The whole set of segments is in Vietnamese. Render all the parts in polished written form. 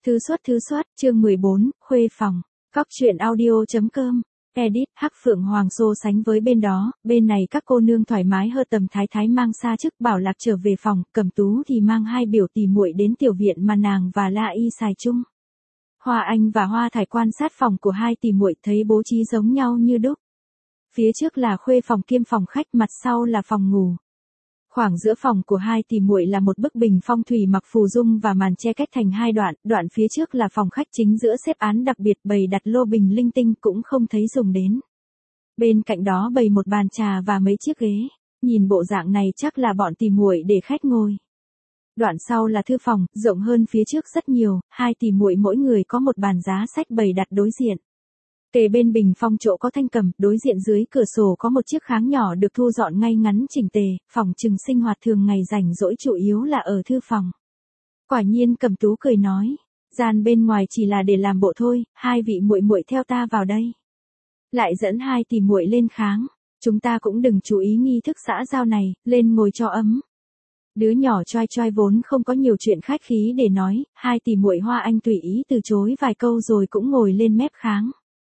Thư xuất, chương 14, khuê phòng. Góc truyện audio.com. Edit, Hắc Phượng Hoàng so sánh với bên đó, bên này các cô nương thoải mái hơ tầm thái thái mang xa chức Bảo Lạc trở về phòng, Cẩm Tú thì mang hai biểu tỷ muội đến tiểu viện mà nàng và La Y xài chung. Hoa Anh và Hoa Thải quan sát phòng của hai tỷ muội thấy bố trí giống nhau như đúc. Phía trước là khuê phòng kiêm phòng khách, mặt sau là phòng ngủ. Khoảng giữa phòng của hai tỷ muội là một bức bình phong thủy mặc phù dung và màn che cách thành hai đoạn, đoạn phía trước là phòng khách chính giữa xếp án đặc biệt bày đặt lô bình linh tinh cũng không thấy dùng đến. Bên cạnh đó bày một bàn trà và mấy chiếc ghế, nhìn bộ dạng này chắc là bọn tỷ muội để khách ngồi. Đoạn sau là thư phòng, rộng hơn phía trước rất nhiều, hai tỷ muội mỗi người có một bàn giá sách bày đặt đối diện. Kề bên bình phong chỗ có thanh cầm, đối diện dưới cửa sổ có một chiếc kháng nhỏ được thu dọn ngay ngắn chỉnh tề, phòng trừng sinh hoạt thường ngày rảnh rỗi chủ yếu là ở thư phòng. Quả nhiên Cẩm Tú cười nói, gian bên ngoài chỉ là để làm bộ thôi, hai vị muội muội theo ta vào đây. Lại dẫn hai tỷ muội lên kháng, chúng ta cũng đừng chú ý nghi thức xã giao này, lên ngồi cho ấm. Đứa nhỏ choai choai vốn không có nhiều chuyện khách khí để nói, hai tỷ muội Hoa Anh tùy ý từ chối vài câu rồi cũng ngồi lên mép kháng.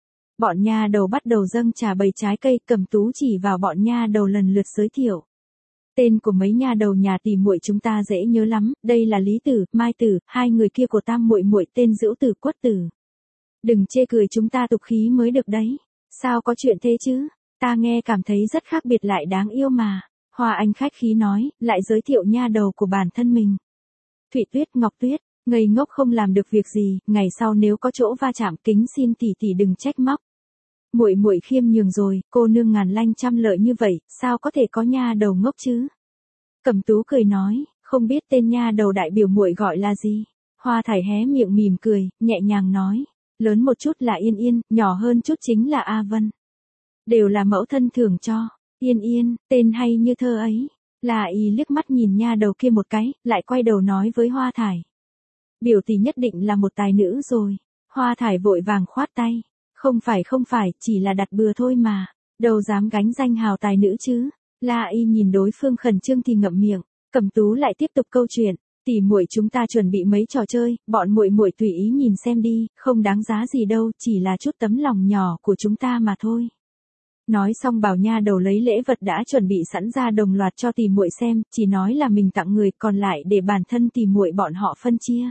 Bọn nha đầu bắt đầu dâng trà bày trái cây, Cẩm Tú chỉ vào bọn nha đầu lần lượt giới thiệu. Tên của mấy nha đầu nhà tỷ muội chúng ta dễ nhớ lắm, đây là Lý Tử, Mai Tử, hai người kia của tam muội muội tên Dữu Tử, Quất Tử. Đừng chê cười chúng ta tục khí mới được đấy. Sao có chuyện thế chứ? Ta nghe cảm thấy rất khác biệt lại đáng yêu mà. Hoa Anh khách khí nói, lại giới thiệu nha đầu của bản thân mình. Thụy Tuyết, Ngọc Tuyết, ngây ngốc không làm được việc gì, ngày sau nếu có chỗ va chạm kính xin tỷ tỷ đừng trách móc. Muội muội khiêm nhường rồi, cô nương ngàn lanh trăm lợi như vậy, sao có thể có nha đầu ngốc chứ? Cẩm Tú cười nói, không biết tên nha đầu đại biểu muội gọi là gì? Hoa Thải hé miệng mỉm cười, nhẹ nhàng nói, lớn một chút là Yên Yên, nhỏ hơn chút chính là A Vân. Đều là mẫu thân thưởng cho. Yên Yên, tên hay như thơ ấy. La Y liếc mắt nhìn nha đầu kia một cái, lại quay đầu nói với Hoa Thải. Biểu tỷ nhất định là một tài nữ rồi. Hoa Thải vội vàng khoát tay. Không phải, chỉ là đặt bừa thôi mà. Đâu dám gánh danh hào tài nữ chứ. La Y nhìn đối phương khẩn trương thì ngậm miệng. Cẩm Tú lại tiếp tục câu chuyện. Tỷ muội chúng ta chuẩn bị mấy trò chơi, bọn muội muội tùy ý nhìn xem đi, không đáng giá gì đâu, chỉ là chút tấm lòng nhỏ của chúng ta mà thôi. Nói xong bảo nha đầu lấy lễ vật đã chuẩn bị sẵn ra đồng loạt cho tỷ muội xem, chỉ nói là mình tặng người, còn lại để bản thân tỷ muội bọn họ phân chia.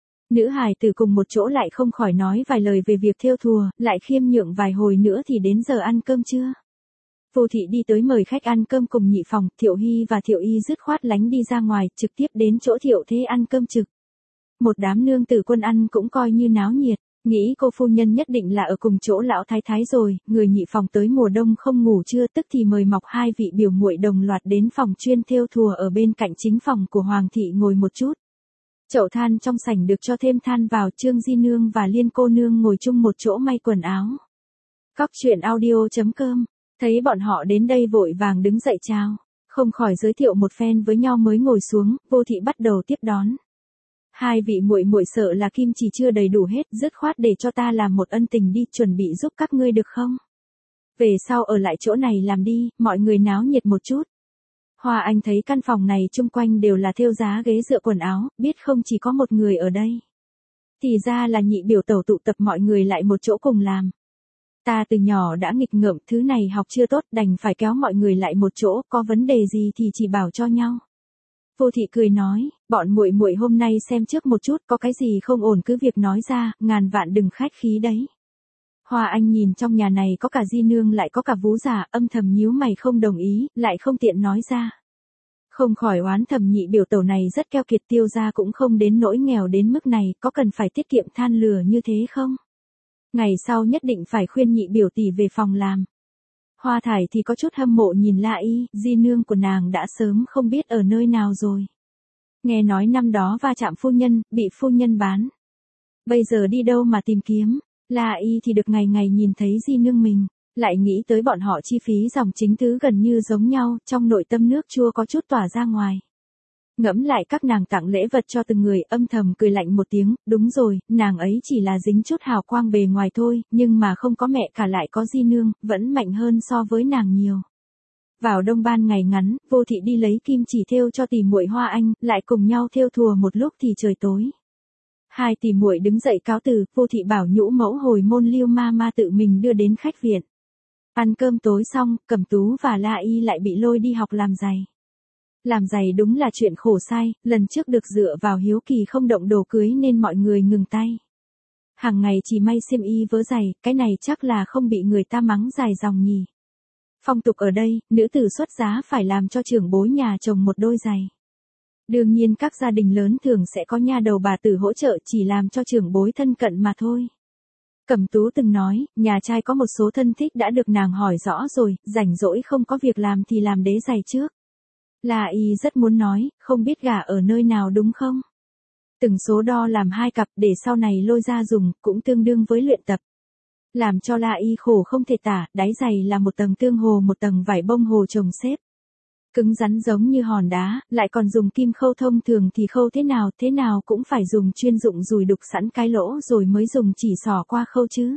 Nữ hài tử cùng một chỗ lại không khỏi nói vài lời về việc thêu thùa, lại khiêm nhượng vài hồi nữa thì đến giờ ăn cơm trưa. Vô thị đi tới mời khách ăn cơm cùng nhị phòng, Thiệu Hy và Thiệu Y dứt khoát lánh đi ra ngoài, trực tiếp đến chỗ Thiệu Thế ăn cơm trực. Một đám nương tử quân ăn cũng coi như náo nhiệt. Nghĩ cô phu nhân nhất định là ở cùng chỗ lão thái thái rồi, người nhị phòng tới mùa đông không ngủ trưa tức thì mời mọc hai vị biểu muội đồng loạt đến phòng chuyên thêu thùa ở bên cạnh chính phòng của Hoàng thị ngồi một chút. Chậu than trong sảnh được cho thêm than vào, Trương Di Nương và Liên cô nương ngồi chung một chỗ may quần áo. Góc truyện audio.com, thấy bọn họ đến đây vội vàng đứng dậy chào, không khỏi giới thiệu một phen với nhau mới ngồi xuống, Vô thị bắt đầu tiếp đón. Hai vị muội muội sợ là kim chỉ chưa đầy đủ hết, dứt khoát để cho ta làm một ân tình đi, chuẩn bị giúp các ngươi được không? Về sau ở lại chỗ này làm đi, mọi người náo nhiệt một chút. Hoa Anh thấy căn phòng này chung quanh đều là thêu giá ghế dựa quần áo, biết không chỉ có một người ở đây. Thì ra là nhị biểu tẩu tụ tập mọi người lại một chỗ cùng làm. Ta từ nhỏ đã nghịch ngợm, thứ này học chưa tốt, đành phải kéo mọi người lại một chỗ, có vấn đề gì thì chỉ bảo cho nhau. Vô thị cười nói, bọn muội muội hôm nay xem trước một chút, có cái gì không ổn cứ việc nói ra, ngàn vạn đừng khách khí đấy. Hoa Anh nhìn trong nhà này có cả Di Nương lại có cả Vú già, âm thầm nhíu mày không đồng ý, lại không tiện nói ra. Không khỏi oán thầm nhị biểu tẩu này rất keo kiệt, Tiêu gia cũng không đến nỗi nghèo đến mức này, có cần phải tiết kiệm than lửa như thế không? Ngày sau nhất định phải khuyên nhị biểu tỷ về phòng làm. Hoa Thải thì có chút hâm mộ nhìn La Y, Di Nương của nàng đã sớm không biết ở nơi nào rồi. Nghe nói năm đó va chạm phu nhân, bị phu nhân bán. Bây giờ đi đâu mà tìm kiếm, La Y thì được ngày ngày nhìn thấy Di Nương mình, lại nghĩ tới bọn họ chi phí dòng chính thứ gần như giống nhau, trong nội tâm nước chua có chút tỏa ra ngoài. Ngẫm lại các nàng tặng lễ vật cho từng người, âm thầm cười lạnh một tiếng, đúng rồi, nàng ấy chỉ là dính chút hào quang bề ngoài thôi, nhưng mà không có mẹ cả lại có Di Nương, vẫn mạnh hơn so với nàng nhiều. Vào đông ban ngày ngắn, Vô thị đi lấy kim chỉ thêu cho tỷ muội Hoa Anh, lại cùng nhau thêu thùa một lúc thì trời tối. Hai tỷ muội đứng dậy cáo từ, Vô Thị bảo nhũ mẫu hồi môn Liêu ma ma tự mình đưa đến khách viện. Ăn cơm tối xong, Cẩm Tú và La Y lại bị lôi đi học làm giày. Làm giày đúng là chuyện khổ sai, lần trước được dựa vào hiếu kỳ không động đồ cưới nên mọi người ngừng tay. Hàng ngày chỉ may xiêm y vớ giày, cái này chắc là không bị người ta mắng dài dòng nhỉ. Phong tục ở đây, nữ tử xuất giá phải làm cho trưởng bối nhà chồng một đôi giày. Đương nhiên các gia đình lớn thường sẽ có nha đầu bà tử hỗ trợ chỉ làm cho trưởng bối thân cận mà thôi. Cẩm Tú từng nói, nhà trai có một số thân thích đã được nàng hỏi rõ rồi, rảnh rỗi không có việc làm thì làm đế giày trước. La Y rất muốn nói, không biết gả ở nơi nào đúng không? Từng số đo làm 2 cặp để sau này lôi ra dùng, cũng tương đương với luyện tập. Làm cho La Y khổ không thể tả, đáy giày là một tầng tương hồ một tầng vải bông hồ chồng xếp. Cứng rắn giống như hòn đá, lại còn dùng kim khâu thông thường thì khâu thế nào cũng phải dùng chuyên dụng dùi đục sẵn cái lỗ rồi mới dùng chỉ xỏ qua khâu chứ.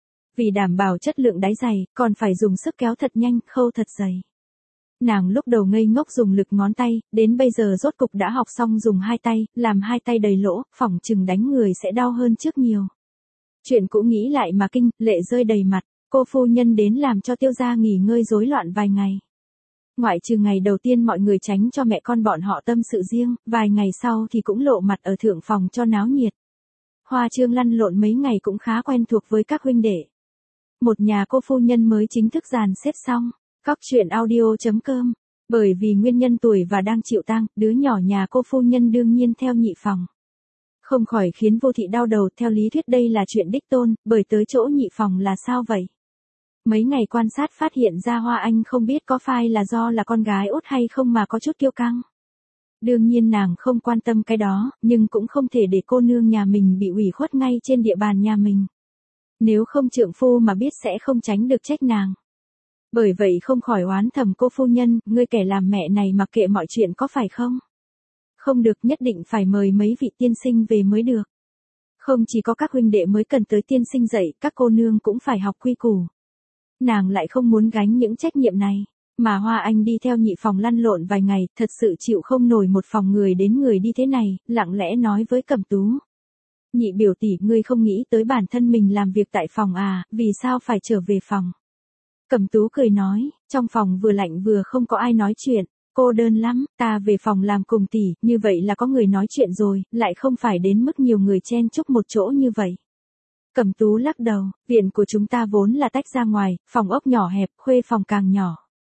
Vì đảm bảo chất lượng đáy giày, còn phải dùng sức kéo thật nhanh, khâu thật dày. Nàng lúc đầu ngây ngốc dùng lực ngón tay, đến bây giờ rốt cục đã học xong dùng 2 tay, làm 2 tay đầy lỗ, phỏng chừng đánh người sẽ đau hơn trước nhiều. Chuyện cũ nghĩ lại mà kinh, lệ rơi đầy mặt, cô phu nhân đến làm cho Tiêu gia nghỉ ngơi rối loạn vài ngày. Ngoại trừ ngày đầu tiên mọi người tránh cho mẹ con bọn họ tâm sự riêng, vài ngày sau thì cũng lộ mặt ở thượng phòng cho náo nhiệt. Hoa Trương lăn lộn mấy ngày cũng khá quen thuộc với các huynh đệ. Một nhà cô phu nhân mới chính thức dàn xếp xong. Cóc truyện audio.com. Bởi vì nguyên nhân tuổi và đang chịu tang, đứa nhỏ nhà cô phu nhân đương nhiên theo nhị phòng. Không khỏi khiến Vô Thị đau đầu, theo lý thuyết đây là chuyện đích tôn, bởi tới chỗ nhị phòng là sao vậy? Mấy ngày quan sát phát hiện ra Hoa Anh không biết có phải là do là con gái út hay không mà có chút kiêu căng. Đương nhiên nàng không quan tâm cái đó, nhưng cũng không thể để cô nương nhà mình bị ủy khuất ngay trên địa bàn nhà mình. Nếu không trượng phu mà biết sẽ không tránh được trách nàng. Bởi vậy không khỏi oán thầm cô phu nhân, ngươi kẻ làm mẹ này mặc kệ mọi chuyện có phải không? Không được, nhất định phải mời mấy vị tiên sinh về mới được. Không chỉ có các huynh đệ mới cần tới tiên sinh dạy, các cô nương cũng phải học quy củ. Nàng lại không muốn gánh những trách nhiệm này, mà Hoa Anh đi theo nhị phòng lăn lộn vài ngày, thật sự chịu không nổi một phòng người đến người đi thế này, lặng lẽ nói với Cẩm Tú. Nhị biểu tỷ, ngươi không nghĩ tới bản thân mình làm việc tại phòng à, vì sao phải trở về phòng? Cẩm Tú cười nói, trong phòng vừa lạnh vừa không có ai nói chuyện, cô đơn lắm, ta về phòng làm cùng tỷ, như vậy là có người nói chuyện rồi, lại không phải đến mức nhiều người chen chúc một chỗ như vậy. Cẩm Tú lắc đầu, viện của chúng ta vốn là tách ra ngoài, phòng ốc nhỏ hẹp, khuê phòng càng nhỏ.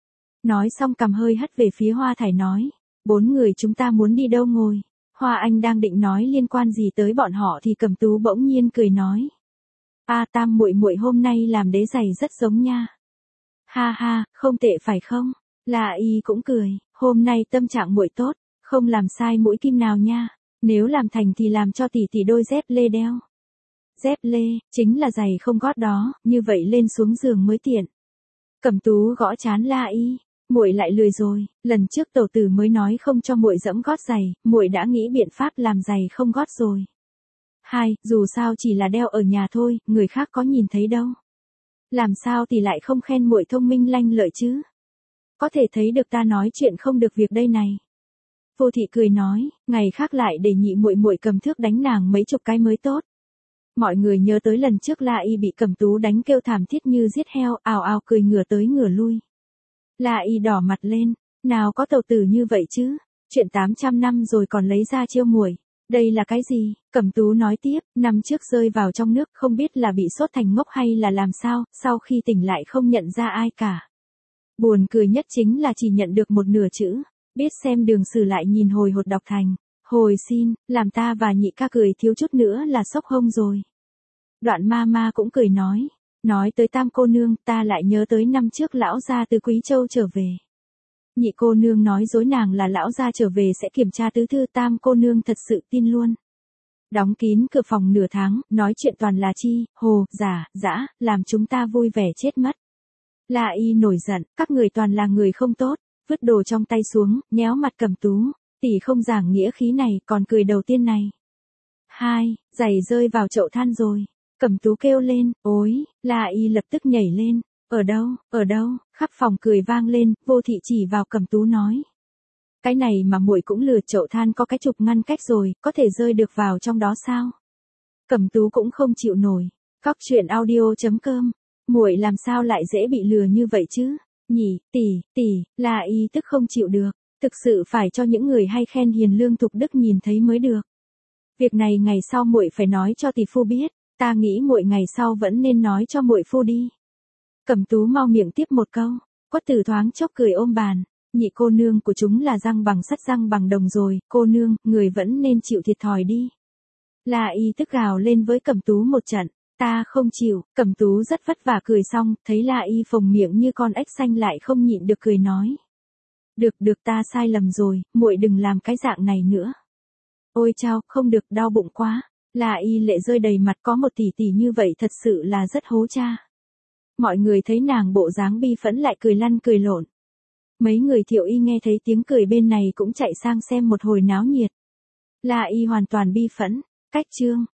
Nói xong cầm hơi hất về phía Hoa Thải nói, 4 người chúng ta muốn đi đâu ngồi. Hoa Anh đang định nói liên quan gì tới bọn họ thì Cẩm Tú bỗng nhiên cười nói, Tam muội muội hôm nay làm đế giày rất giống nha. Ha ha, không tệ phải không? La Y cũng cười, hôm nay tâm trạng muội tốt, không làm sai mũi kim nào nha. Nếu làm thành thì làm cho tỷ tỷ đôi dép lê đeo. Dép lê, chính là giày không gót đó, như vậy lên xuống giường mới tiện. Cẩm Tú gõ trán La Y, muội lại lười rồi, lần trước tẩu tử mới nói không cho muội dẫm gót giày, muội đã nghĩ biện pháp làm giày không gót rồi. Dù sao chỉ là đeo ở nhà thôi, người khác có nhìn thấy đâu. Làm sao thì lại không khen muội thông minh lanh lợi chứ? Có thể thấy được ta nói chuyện không được việc đây này. Vô Thị cười nói, ngày khác lại để nhị muội muội cầm thước đánh nàng mấy chục cái mới tốt. Mọi người nhớ tới lần trước La Y bị Cẩm Tú đánh kêu thảm thiết như giết heo, ào ào cười ngửa tới ngửa lui. La Y đỏ mặt lên, nào có tẩu tử như vậy chứ, chuyện 800 năm rồi còn lấy ra chiêu muội. Đây là cái gì? Cẩm Tú nói tiếp, năm trước rơi vào trong nước không biết là bị sốt thành ngốc hay là làm sao, sau khi tỉnh lại không nhận ra ai cả. Buồn cười nhất chính là chỉ nhận được một nửa chữ, biết xem đường sử lại nhìn hồi hột đọc thành, hồi xin, làm ta và nhị ca cười thiếu chút nữa là sốc hông rồi. Đoạn ma cũng cười nói tới Tam cô nương, ta lại nhớ tới năm trước lão gia từ Quý Châu trở về. Nhị cô nương nói dối nàng là lão gia trở về sẽ kiểm tra tứ thư, Tam cô nương thật sự tin luôn. Đóng kín cửa phòng nửa tháng, nói chuyện toàn là chi, hồ, giả, dã, làm chúng ta vui vẻ chết mất. La Y nổi giận, các người toàn là người không tốt, vứt đồ trong tay xuống, nhéo mặt Cẩm Tú, tỷ không giảng nghĩa khí này, còn cười đầu tiên này. Giày rơi vào chậu than rồi. Cẩm Tú kêu lên, ối, La Y lập tức nhảy lên, ở đâu, khắp phòng cười vang lên, Vô Thị chỉ vào Cẩm Tú nói. Cái này mà muội cũng lừa, chậu than có cái trục ngăn cách rồi, có thể rơi được vào trong đó sao? Cẩm Tú cũng không chịu nổi. Cóc truyện audio.com. Muội làm sao lại dễ bị lừa như vậy chứ? Nhỉ, tỷ, La Y tức không chịu được, thực sự phải cho những người hay khen hiền lương thục đức nhìn thấy mới được. Việc này ngày sau muội phải nói cho tỷ phu biết, ta nghĩ muội ngày sau vẫn nên nói cho muội phu đi. Cẩm Tú mau miệng tiếp một câu, Quất Tử thoáng chốc cười ôm bàn, nhị cô nương của chúng là răng bằng sắt răng bằng đồng rồi, cô nương, người vẫn nên chịu thiệt thòi đi. La Y tức gào lên với Cẩm Tú một trận, ta không chịu. Cẩm Tú rất vất vả cười xong, thấy La Y phồng miệng như con ếch xanh lại không nhịn được cười nói. Được ta sai lầm rồi, muội đừng làm cái dạng này nữa. Ôi chao, không được, đau bụng quá. La Y lệ rơi đầy mặt, có một tỷ tỷ như vậy thật sự là rất hố cha. Mọi người thấy nàng bộ dáng bi phẫn lại cười lăn cười lộn. Mấy người Thiệu Y nghe thấy tiếng cười bên này cũng chạy sang xem một hồi náo nhiệt. La Y hoàn toàn bi phẫn, cách chương.